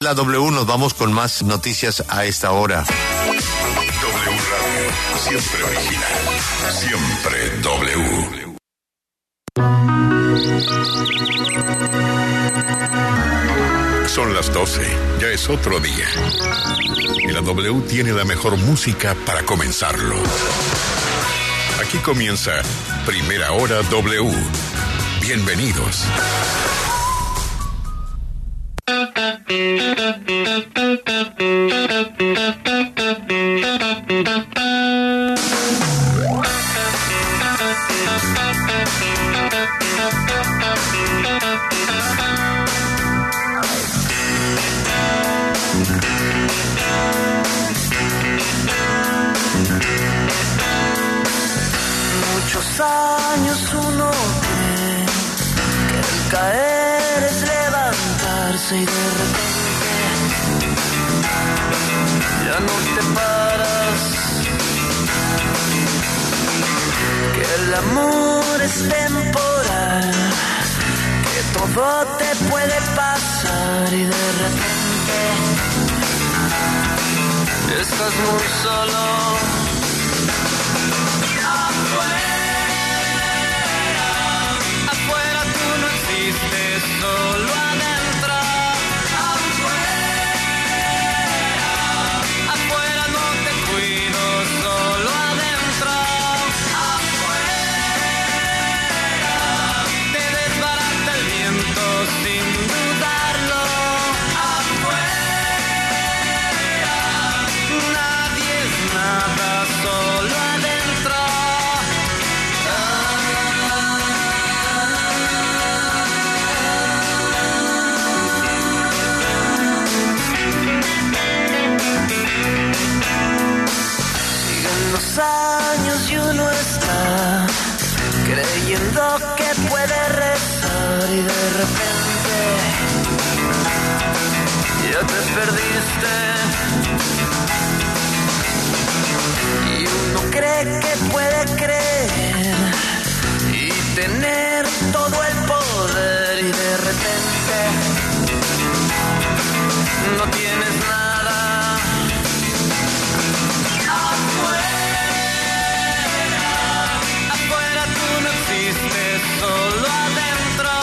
La W, nos vamos con más noticias a esta hora. W Radio, siempre original, siempre W. Son las 12, ya es otro día. Y la W tiene la mejor música para comenzarlo. Aquí comienza Primera Hora W. Bienvenidos. Muchos años uno cree que el caer es levantarse y de repente ya no te paras, que el amor es temporal, que todo te puede pasar y de repente estás muy solo. Afuera tú no existes, solo adentro. Afuera no te cuido, solo adentro. Te desbarata el viento sin dudarlo. Nadie es nada, solo adentro. Los años y uno está creyendo que puede rezar y de repente ya te perdiste y uno cree que puede creer y tener todo el poder y de repente no tienes nada. Solo adentro.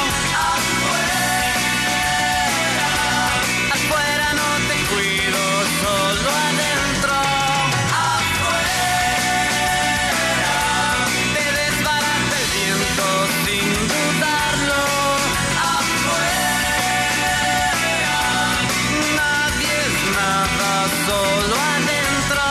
Afuera no te cuido, solo adentro. Te desbarata el viento sin dudarlo. Nadie es nada, solo adentro.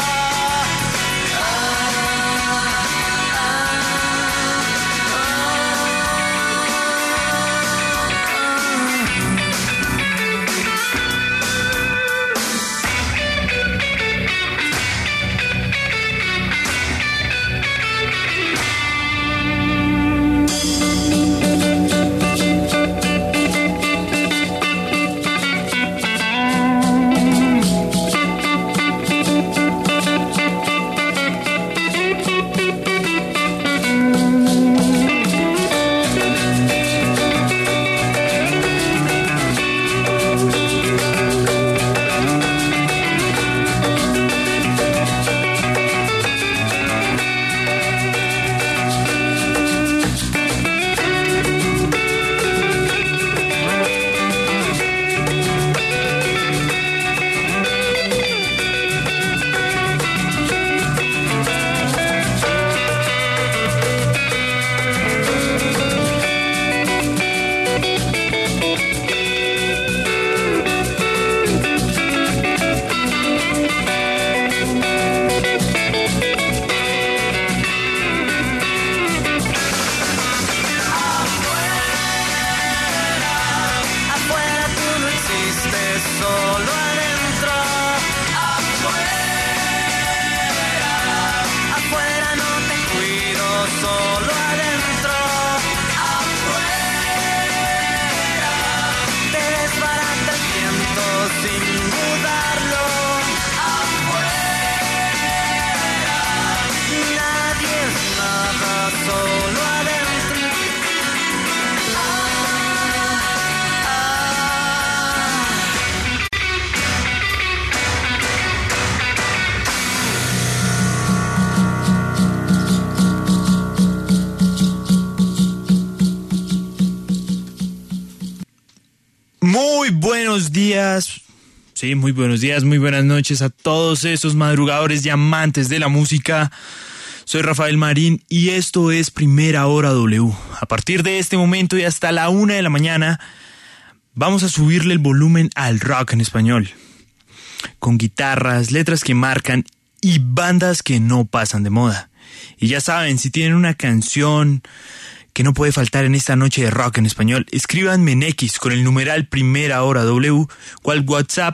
buenos días. Sí, muy buenos días, muy buenas noches a todos esos madrugadores y amantes de la música. Soy Rafael Marín y esto es Primera Hora W. A partir de este momento y hasta la 1 de la mañana vamos a subirle el volumen al rock en español. Con guitarras, letras que marcan y bandas que no pasan de moda. Y ya saben, si tienen una canción que no puede faltar en esta noche de rock en español, escríbanme en X con el numeral Primera Hora W o al WhatsApp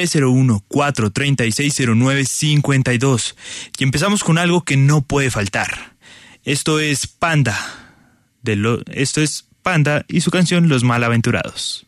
301-436-0952. Y empezamos con algo que no puede faltar. Esto es Panda y su canción Los Malaventurados.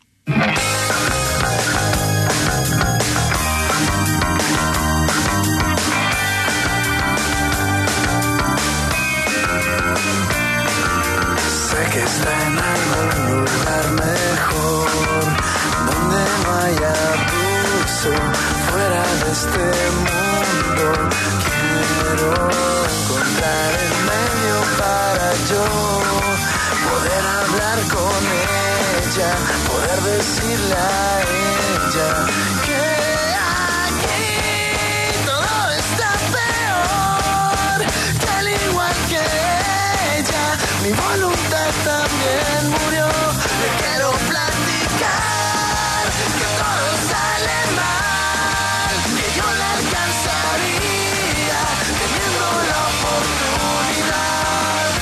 Sé que está en algún lugar mejor, donde no haya abuso, fuera de este mundo. Quiero encontrar el medio para yo poder hablar con ella, poder decirle a ella que aquí todo está peor, que al igual que ella, mi voluntad también murió. Le quiero platicar que todo sale mal, que yo la alcanzaría teniendo la oportunidad.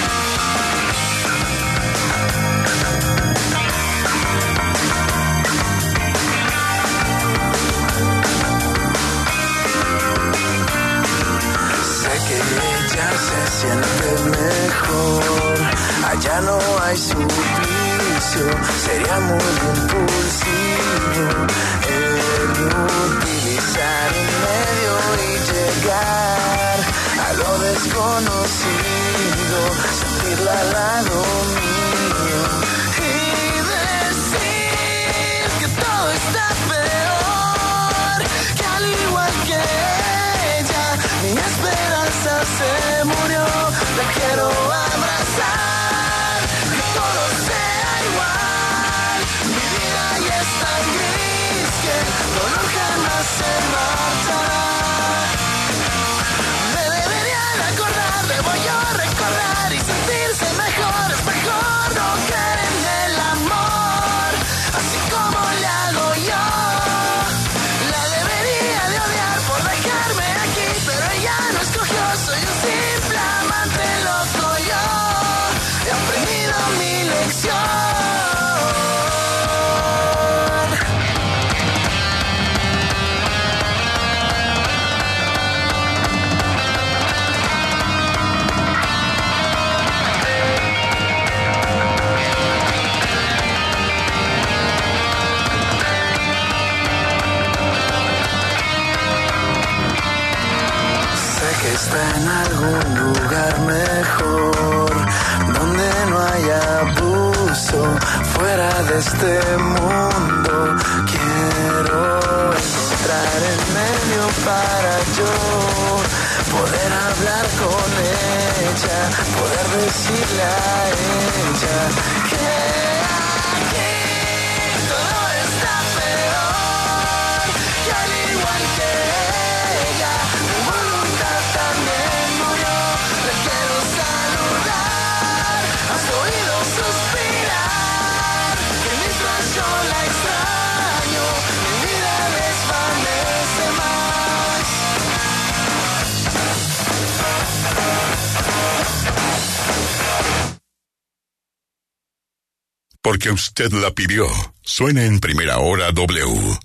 Sé que ella se siente mejor, allá no hay suplicio, sería muy impulsivo el utilizar un medio y llegar a lo desconocido, sentirla al lado mío y decir que todo está peor, que al igual que ella, mi esperanza se murió. La quiero abrazar, que todo sea igual. Mi vida ya es tan gris que el dolor jamás se marchará. Me deberían acordar, debo yo recordar y sentirse mejor. Es mejor no creer en el amor, así como le hago yo. La debería de odiar por dejarme aquí, pero ella no escogió. Soy un simple amante loco yo. He aprendido mi lección. Sé que está en algún lugar mejor, donde no haya abuso, fuera de este mundo. Quiero encontrar el medio para yo poder hablar con ella, poder decirle a ella que aquí todo está peor, que al igual que ella, mi voluntad también murió. Le quiero saludar, has oído suspirar, que mientras yo la extraño, mi vida desvanece más. Porque usted la pidió. Suena en Primera Hora W.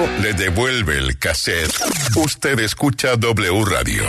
le devuelve el cassette. Usted escucha W Radio.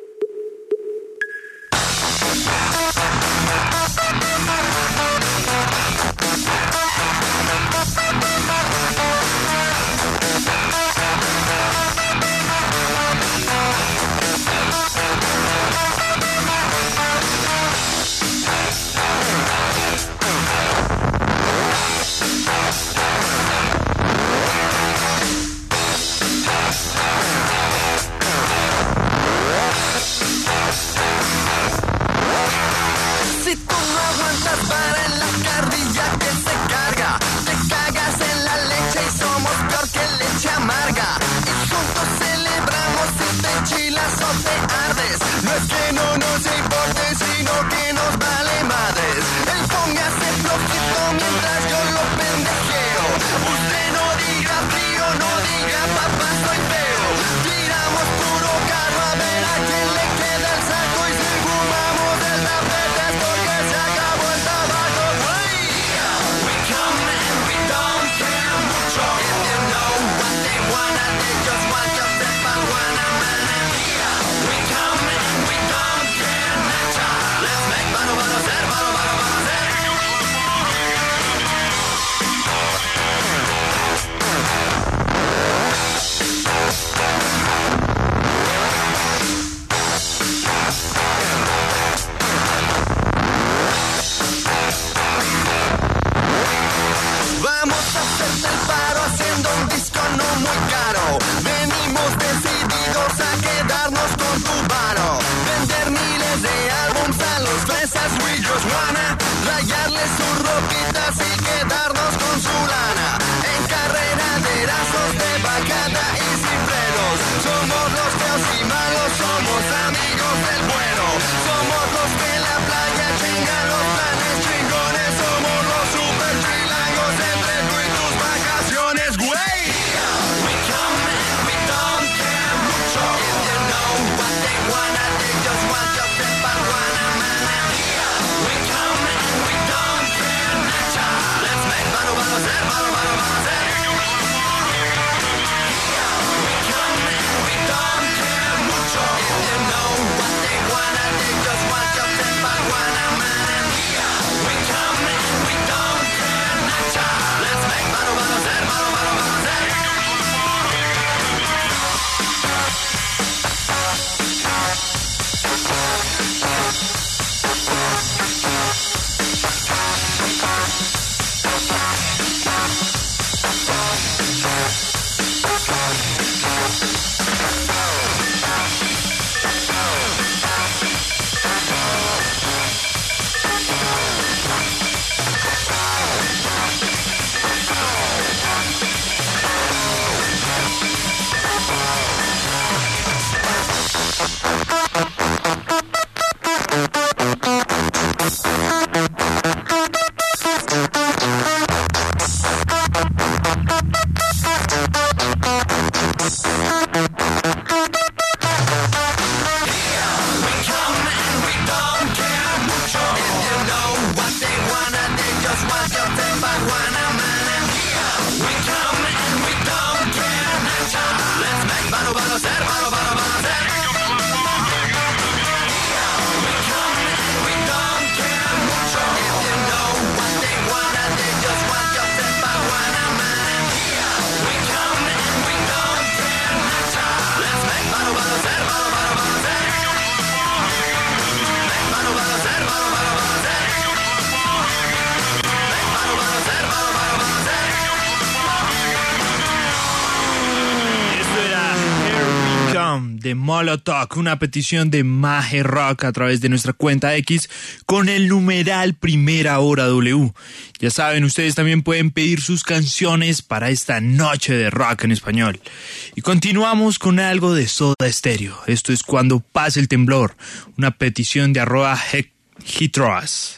de Molotov, una petición de Maje Rock a través de nuestra cuenta X con el numeral Primera Hora W. Ya saben, ustedes también pueden pedir sus canciones para esta noche de rock en español. Y continuamos con algo de Soda Stereo. Esto es Cuando pase el temblor, una petición de @Hitros.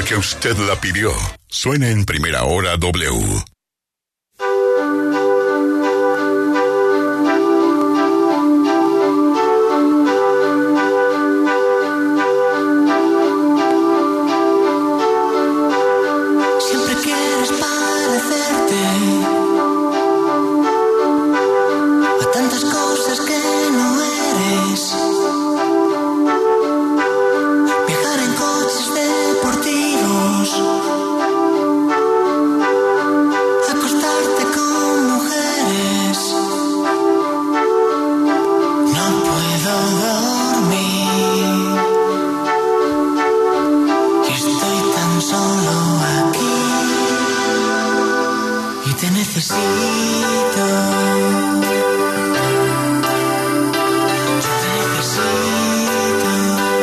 porque usted la pidió. Suena en Primera Hora W. Siempre quieres parecerte a tantas cosas que no eres. Viajar en coches deportivos, acostarte con mujeres. No puedo dormir y estoy tan solo aquí y te necesito. Yo te necesito.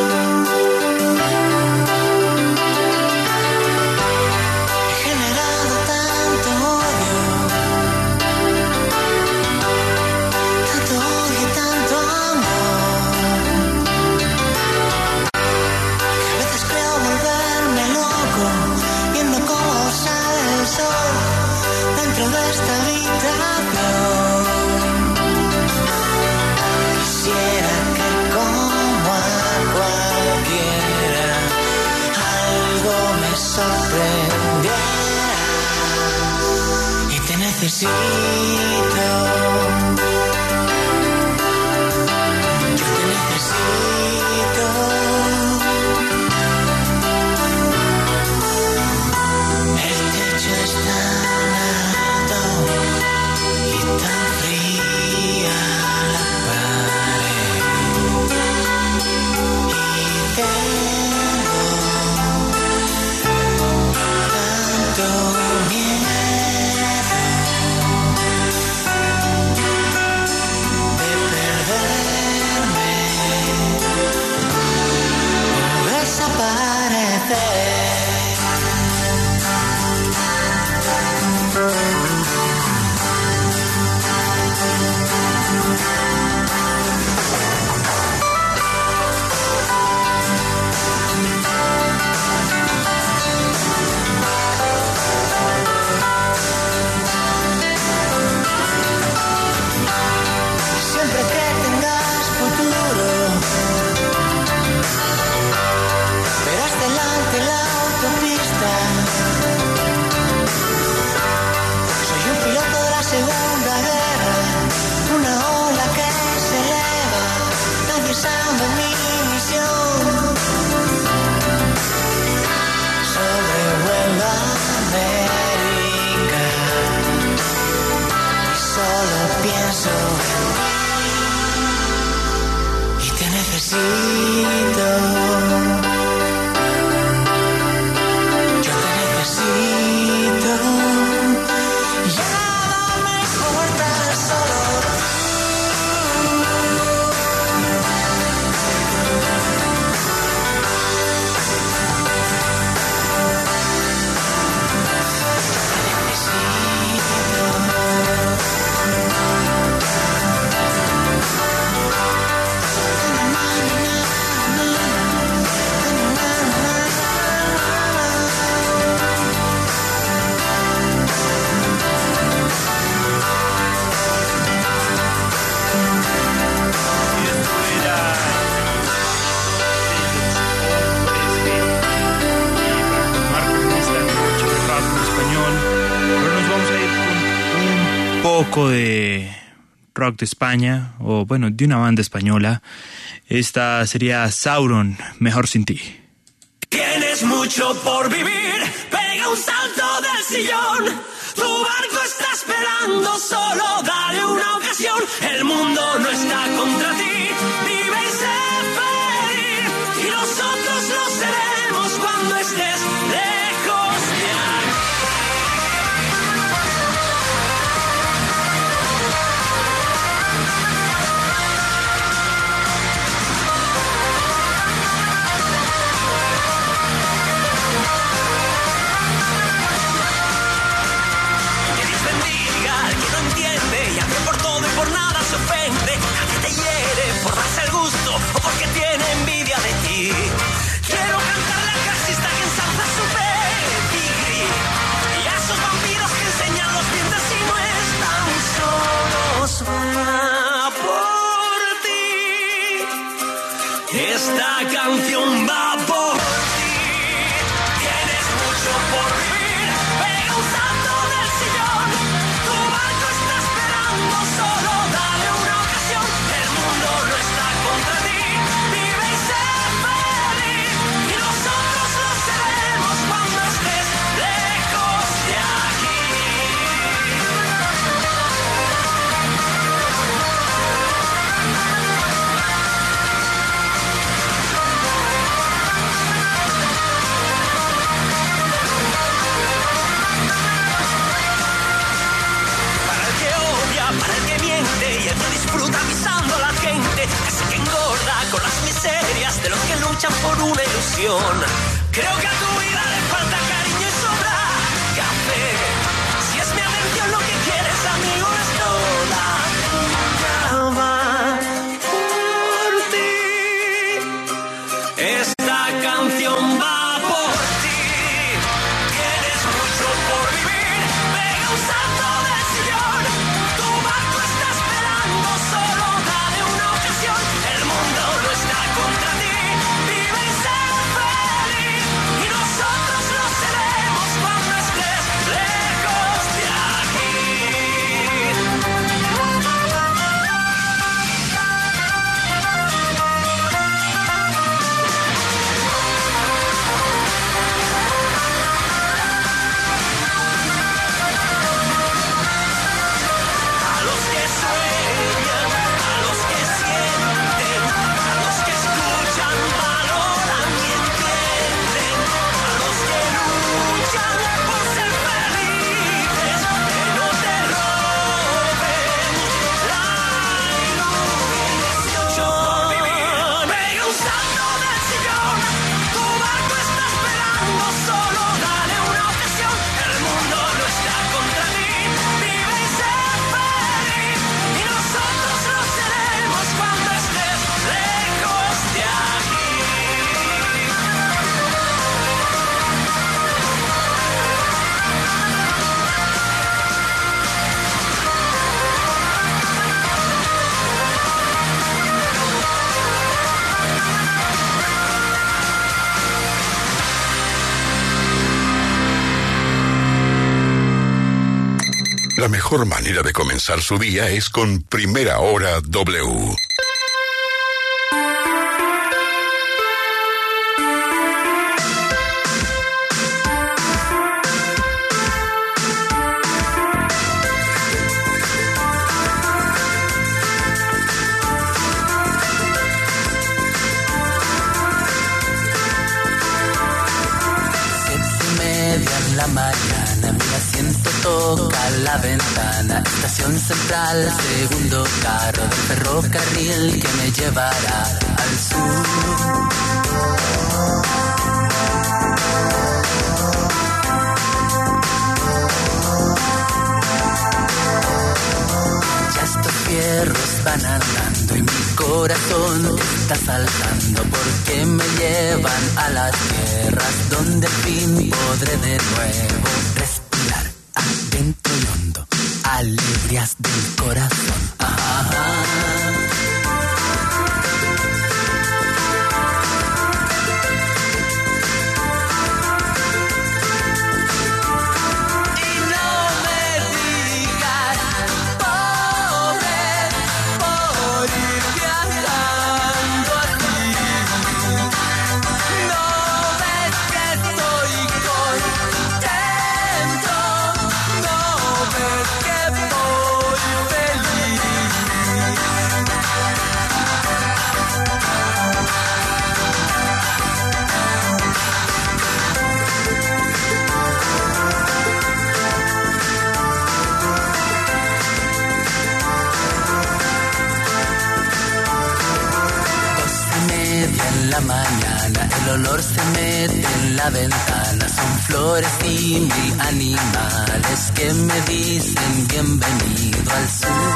He generado tanto odio y tanto amor, que a veces creo volverme loco viendo cómo sale el sol dentro de esta habitación. Quisiera que como a cualquiera algo me sorprendiera y te necesito. Yo te necesito. El techo es tan alto y tan fría la pared y tengo tanto miedo de perderme o desaparecer. Siempre que tengas futuro, verás delante la autopista. Soy un piloto de la Segunda Guerra, una ola que se eleva, nadie sabe mi misión. Sobrevuelo América y solo pienso en ti y te necesito. Yo te necesito. Ya no me importa solo tú. Poco de rock de España, o bueno, de una banda española. Esta sería Sauron, Mejor Sin Ti. Tienes mucho por vivir, pega un salto del sillón. Tu barco está esperando, solo dale una ocasión. El mundo no está contra ti, vive y sé feliz. Y nosotros lo seremos cuando estés lejos de aquí. Que Dios bendiga al que no entiende y al que por todo y por nada se ofende, al que te hiere por darse el gusto o porque tiene envidia de ti. Quiero cantarle al clasista que ensalza su fe. luchan por una ilusión. Creo que a tu vida le falta cariño y sobra café. Si es mi atención lo que quieres, amigo, esto la tuya va por ti. Esta canción va por ti. Tienes mucho por vivir. Pega un salto del sillón. Tu barco está esperando, solo dale una ocasión. El mundo no está contra ti. Vive y sé feliz. Y nosotros lo seremos cuando estés lejos de aquí. A los que sueñan, a los que sienten, a los que escuchan, valoran y entienden, a los que luchan por ser felices, que no te roben la ilusión. Pega un salto del sillón, tu barco está esperando, solo dale una ocasión. El mundo no está contra ti, vive y sé feliz. Y nosotros lo seremos cuando estés lejos de aquí. La mejor manera de comenzar su día es con Primera Hora W. En la mañana mi asiento toca la ventana. Estación central, segundo carro del ferrocarril que me llevará al sur. Ya estos fierros van andando y mi corazón está saltando porque me llevan a las tierras donde al fin podré de nuevo respirar adentro y hondo, alegrías del corazón. Mañana el olor se mete en la ventana, son flores y mil animales que me dicen bienvenido al sur.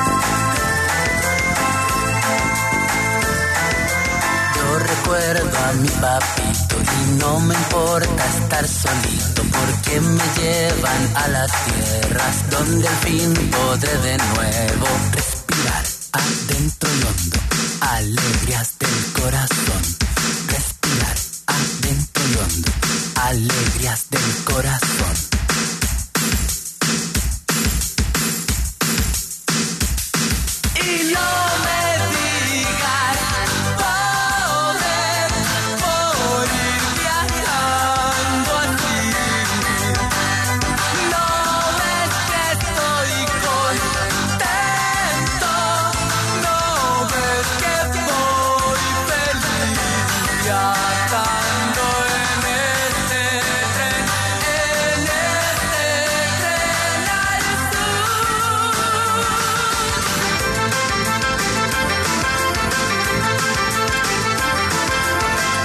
Yo recuerdo a mi papito y no me importa estar solito porque me llevan a las tierras donde al fin podré de nuevo respirar adentro y hondo, alegrías del corazón. Respirar adentro y hondo, alegrías del corazón. Y no me digas poder por ir viajando así. No ves que estoy contento, no ves que voy feliz viajando en este tren al sur.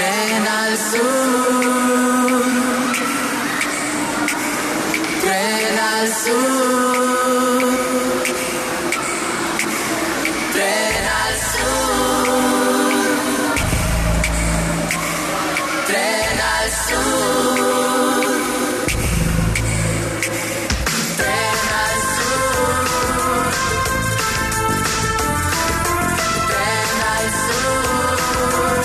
Tren al sur, tren al sur, tren al sur, tren al sur, tren al sur, tren al sur.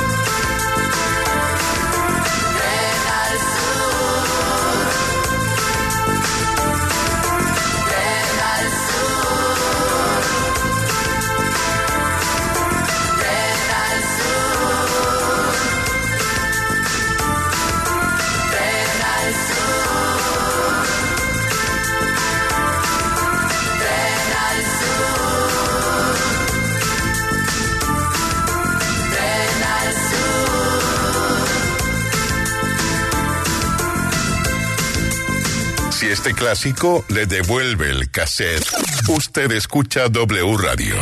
Si este clásico le devuelve el cassette, usted escucha W Radio.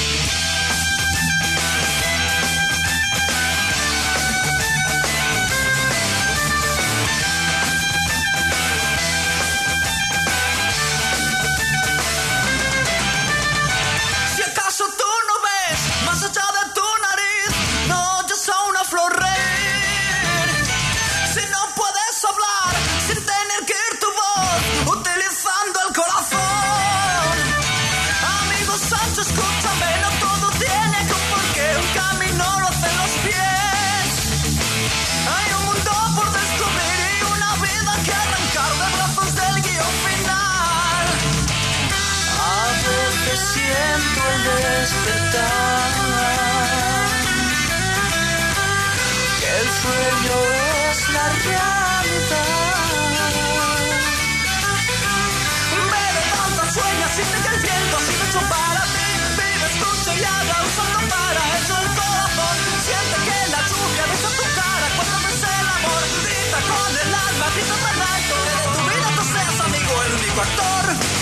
Si acaso tú no ves más allá de tu nariz, no oyes a una flor reír. Si no puedes hablar sin tener que ir tu voz, utilizando el corazón. Amigo Sancho, escúchame, no todo tiene que un porqué, un camino lo hacen los pies. Hay un mundo por descubrir y una vida que arrancar de brazos del guión final. A veces siento el despertar que el sueño es la realidad. Me levanta, sueña, siente que el viento ha sido hecho para ti. Vive, escucha y habla usando para eso el corazón. Siente que la lluvia besa tu cara cuando ves el amor. Grita con el alma, grita tan alto que de tu vida tú seas amigo, el único actor.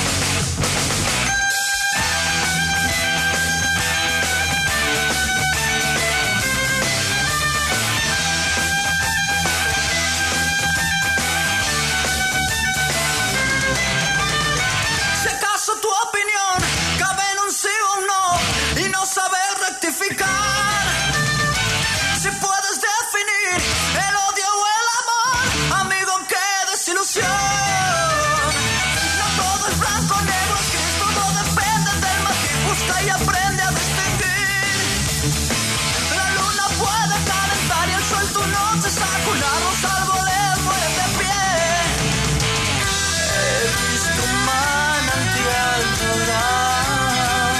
Si acaso tu opinión cabe en un sí o un no y no sabes rectificar. Si puedes definir el odio o el amor, amigo, qué desilusión. No todo es blanco, negro, es gris, todo depende del matiz. Busca y aprende a distinguir. La luna puede calentar y el sol tu noche saca un árbol, salvo de él, muere de pie. He visto un manantial llorar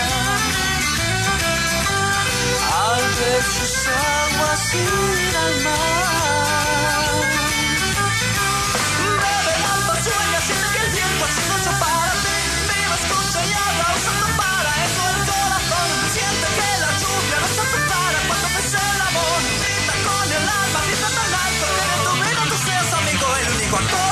al ver sus aguas ir al mar. Bebe, alba, sueña, siente que el viento ha sido hecho para ti. Viva, escucha y habla usando para eso el corazón. Siente que la lluvia besa tu cara cuando ves el amor. Grita con el alma, grita tan alto que de tu vida tú seas amigo, el único actor.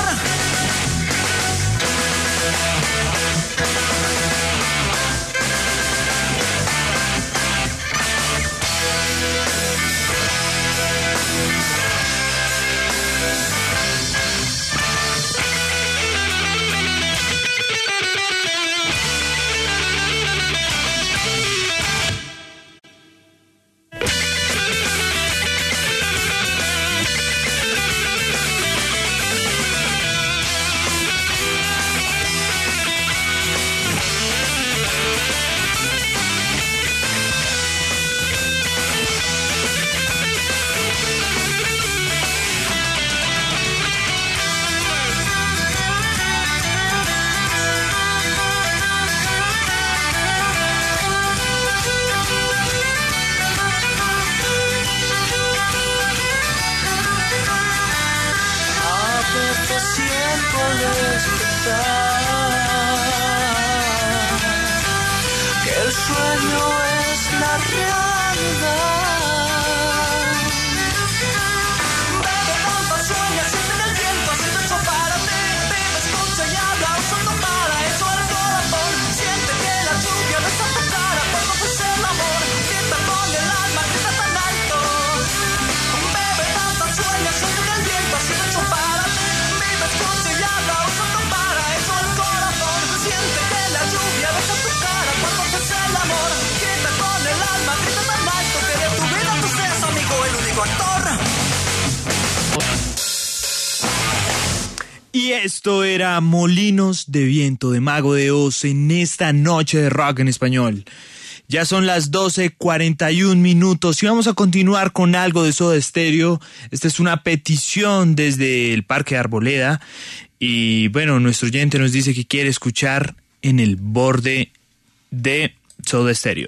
esto era Molinos de Viento de Mago de Oz en esta noche de rock en español. Ya son las 12:41 minutos y vamos a continuar con algo de Soda Stereo. Esta es una petición desde el Parque Arboleda y bueno, nuestro oyente nos dice que quiere escuchar En el Borde de Soda Stereo.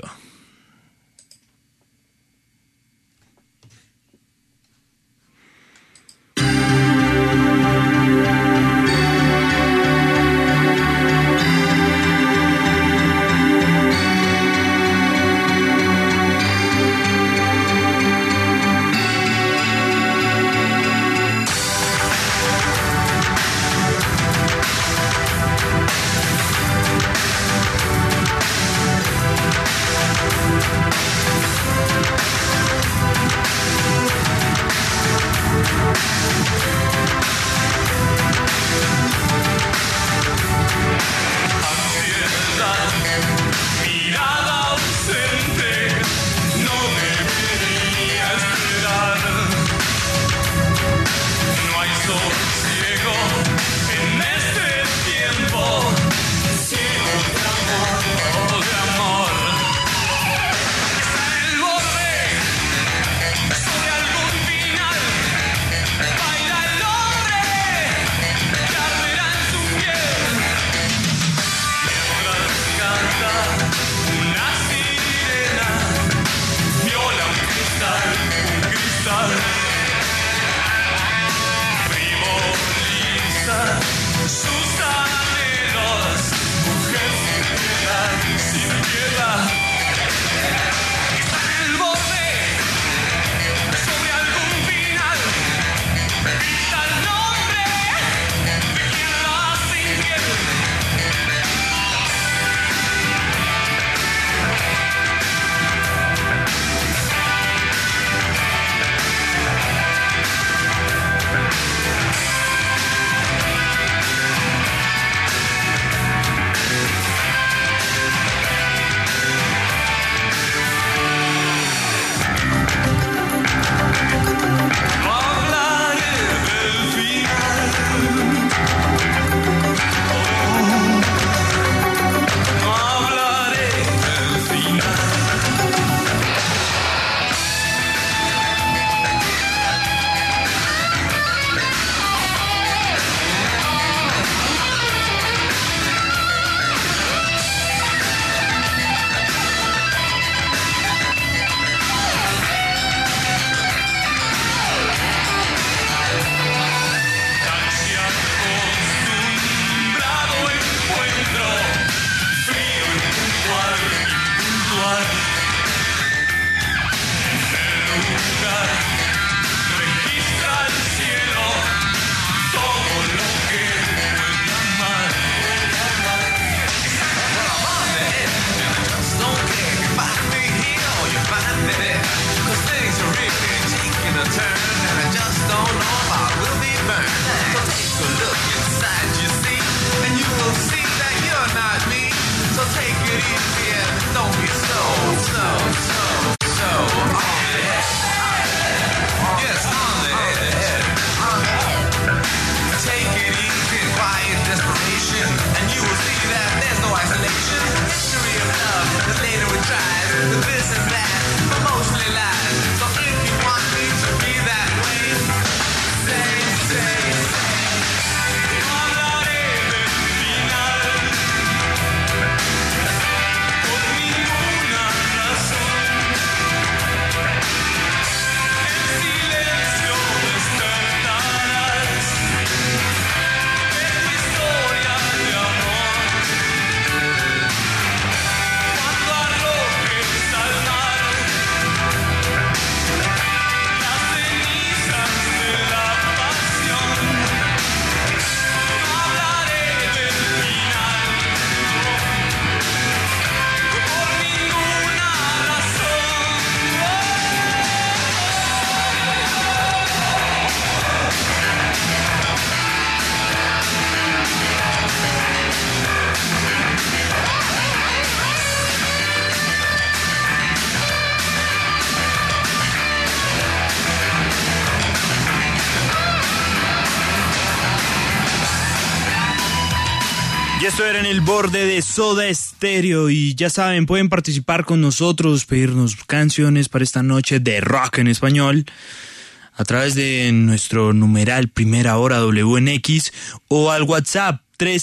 Esto era En el Borde de Soda Stereo. Y ya saben, pueden participar con nosotros, pedirnos canciones para esta noche de rock en español a través de nuestro numeral Primera Hora WNX o al WhatsApp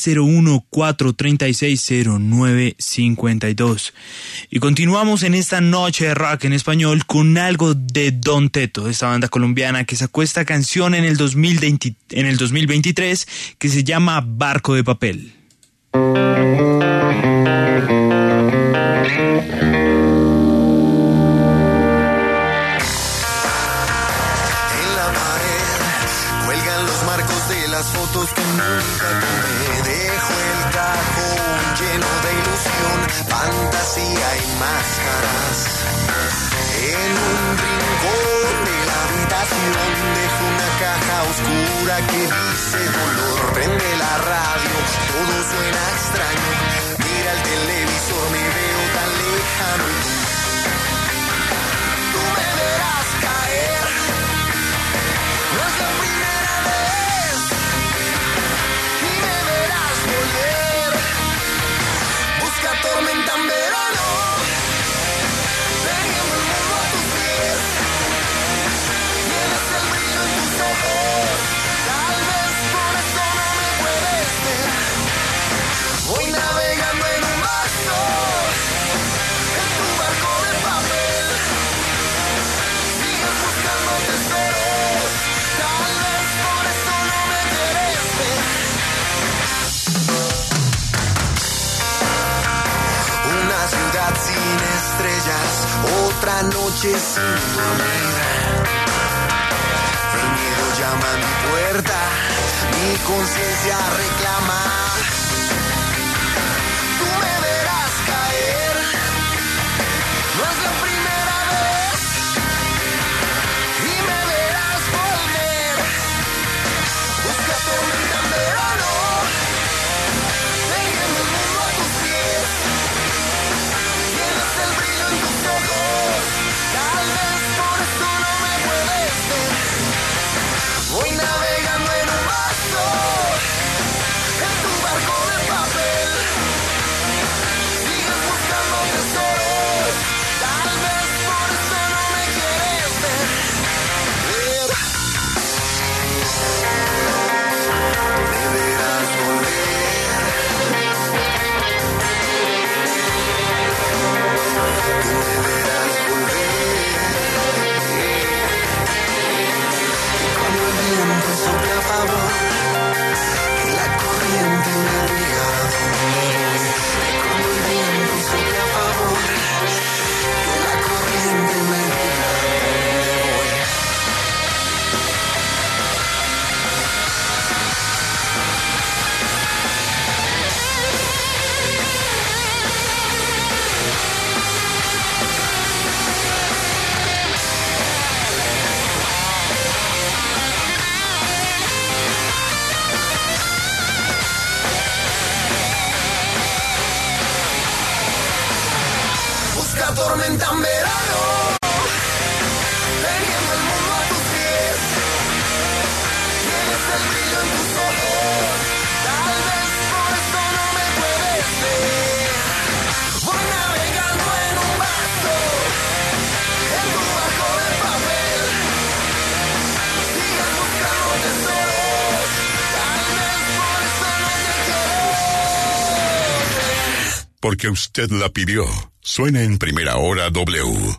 301-436-0952. Y continuamos en esta noche de rock en español con algo de Don Teto, esta banda colombiana que sacó esta canción en el 2023 que se llama Barco de Papel. En la pared cuelgan los marcos de las fotos que nunca tomé. Dejo el cajón lleno de ilusión, fantasía y máscaras. En un rincón de la habitación dejo una caja oscura que dice dolor. Prende la radio, todo suena extraño. Mira el televisor, me veo tan lejano y tú me verás caer. No es la primera vez y me verás volver. Busca tormenta en verano, teniendo el mundo a tus pies. Tienes el brillo en tus ojos, tal vez por eso no me puedes ver. Voy navegando en un vaso, en tu barco de papel. Sigues buscando tesoros, tal vez por eso no me quieres ver. Una ciudad sin estrellas, otra noche sin dormir. El miedo llama a mi puerta, mi conciencia reclama. Tú me verás caer, no es la primera vez y me verás volver. Busca tormenta en verano, teniendo el mundo a tus pies. Tienes el brillo en tus ojos, tal vez por eso no me puedes ver. Voy navegando en un vaso, en tu barco de papel. Sigues buscando tesoros, tal vez por eso no me quieres ver. Me verás volver. Tú me verás volver. Y como el viento sopla a favor, que la corriente me diga dónde voy. Y como el viento sopla a favor, que la corriente me diga dónde voy. Busca tormenta en verano, teniendo el mundo a tus pies. Tienes el brillo en tus ojos, tal vez por eso no me puedes ver. Voy navegando en un vaso, en tu barco de papel. Sigues buscando tesoros, tal vez por eso no te quiero. Porque usted la pidió. Suena en Primera Hora W.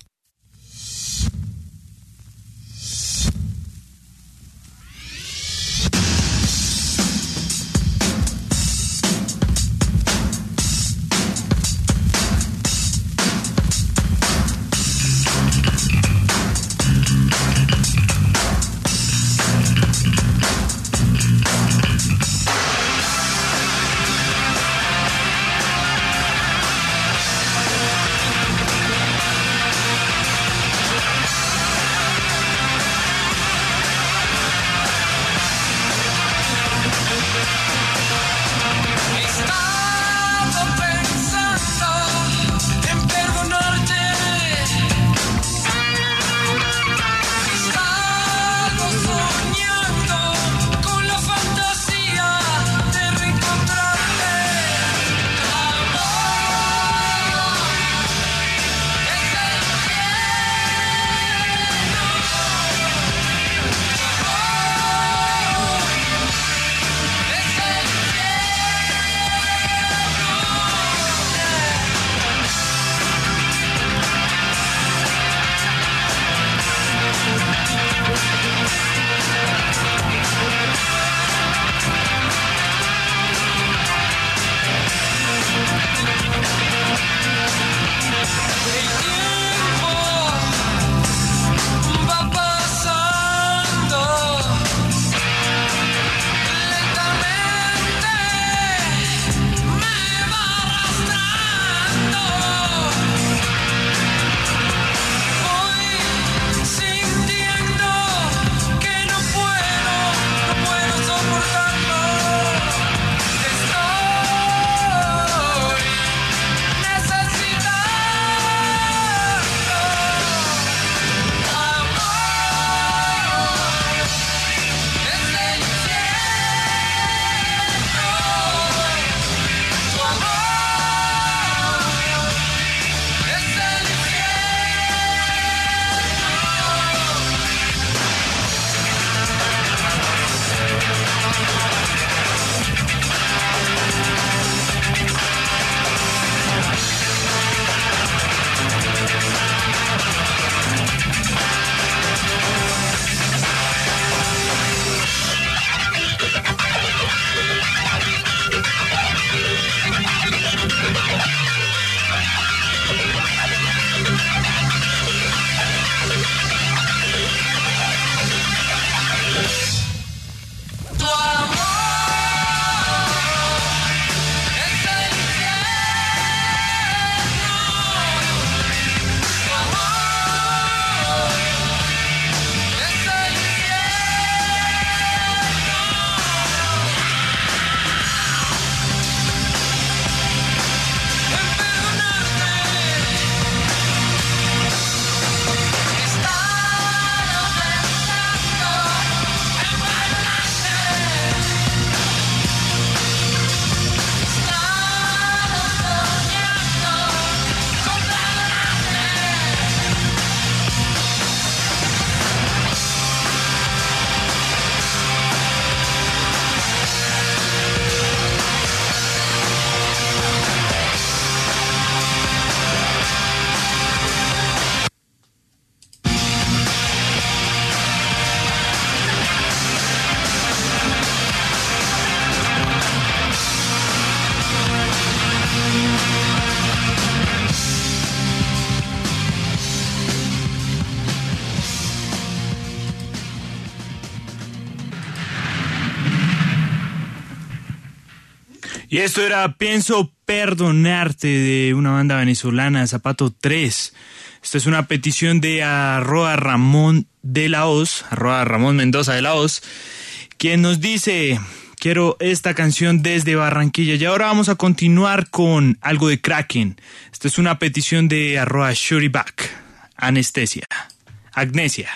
Y esto era Pienso Perdonarte, de una banda venezolana, Zapato 3. Esta es una petición de @Ramón de la Hoz, @Ramón Mendoza de la Hoz, quien nos dice: quiero esta canción desde Barranquilla. Y ahora vamos a continuar con algo de Kraken. Esta es una petición de @Shuriback, Agnesia.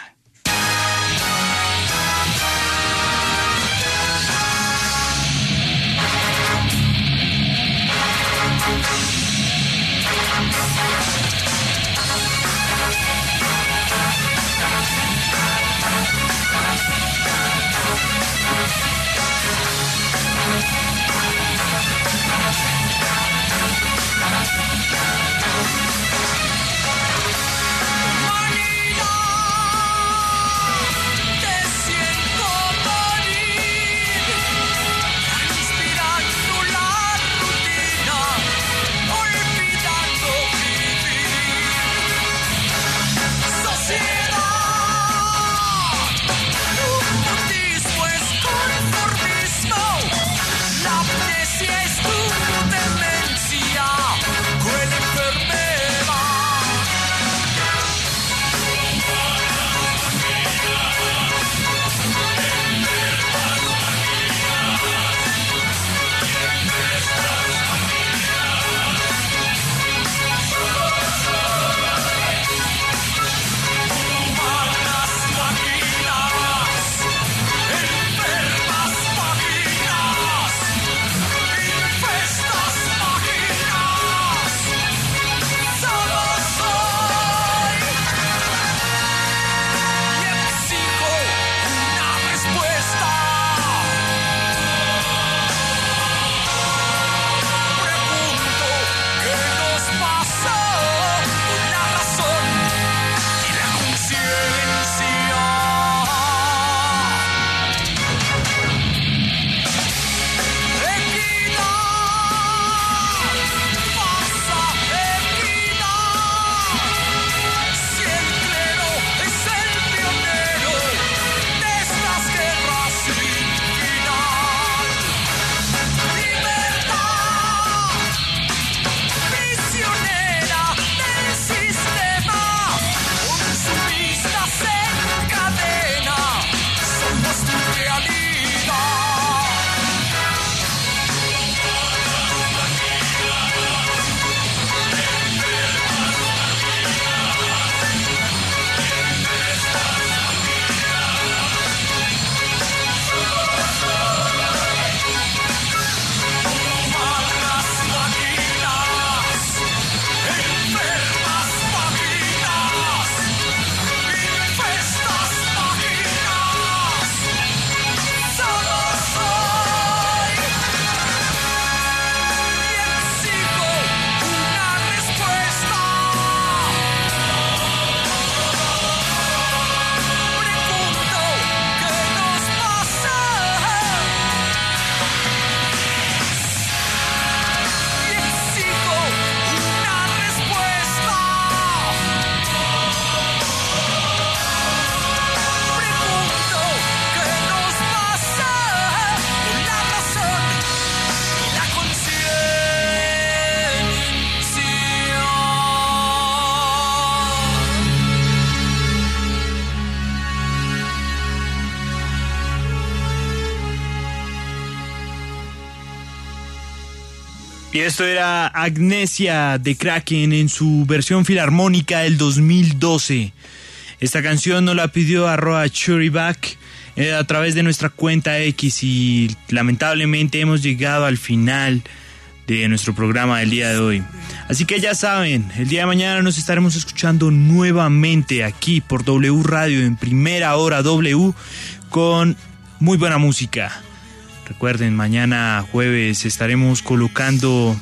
Y esto era Agnesia de Kraken en su versión filarmónica del 2012. Esta canción nos la pidió @Churiback a través de nuestra cuenta X y lamentablemente hemos llegado al final de nuestro programa del día de hoy. Así que ya saben, el día de mañana nos estaremos escuchando nuevamente aquí por W Radio en Primera Hora W con muy buena música. Recuerden, mañana jueves estaremos colocando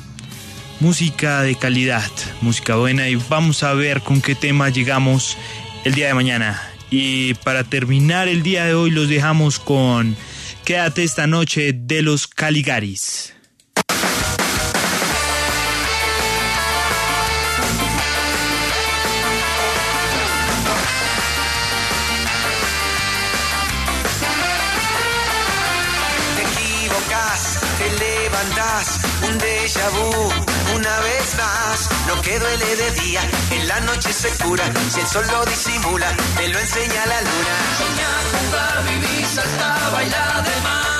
música de calidad, música buena, y vamos a ver con qué tema llegamos el día de mañana. Y para terminar el día de hoy los dejamos con Quédate esta noche de los Caligaris. Te equivocás, te levantás, un déjà vu, una vez más. Lo que duele de día, en la noche se cura. Si el sol lo disimula, te lo enseña la luna. Soñá, jugar, vivir, saltar, bailar de mar.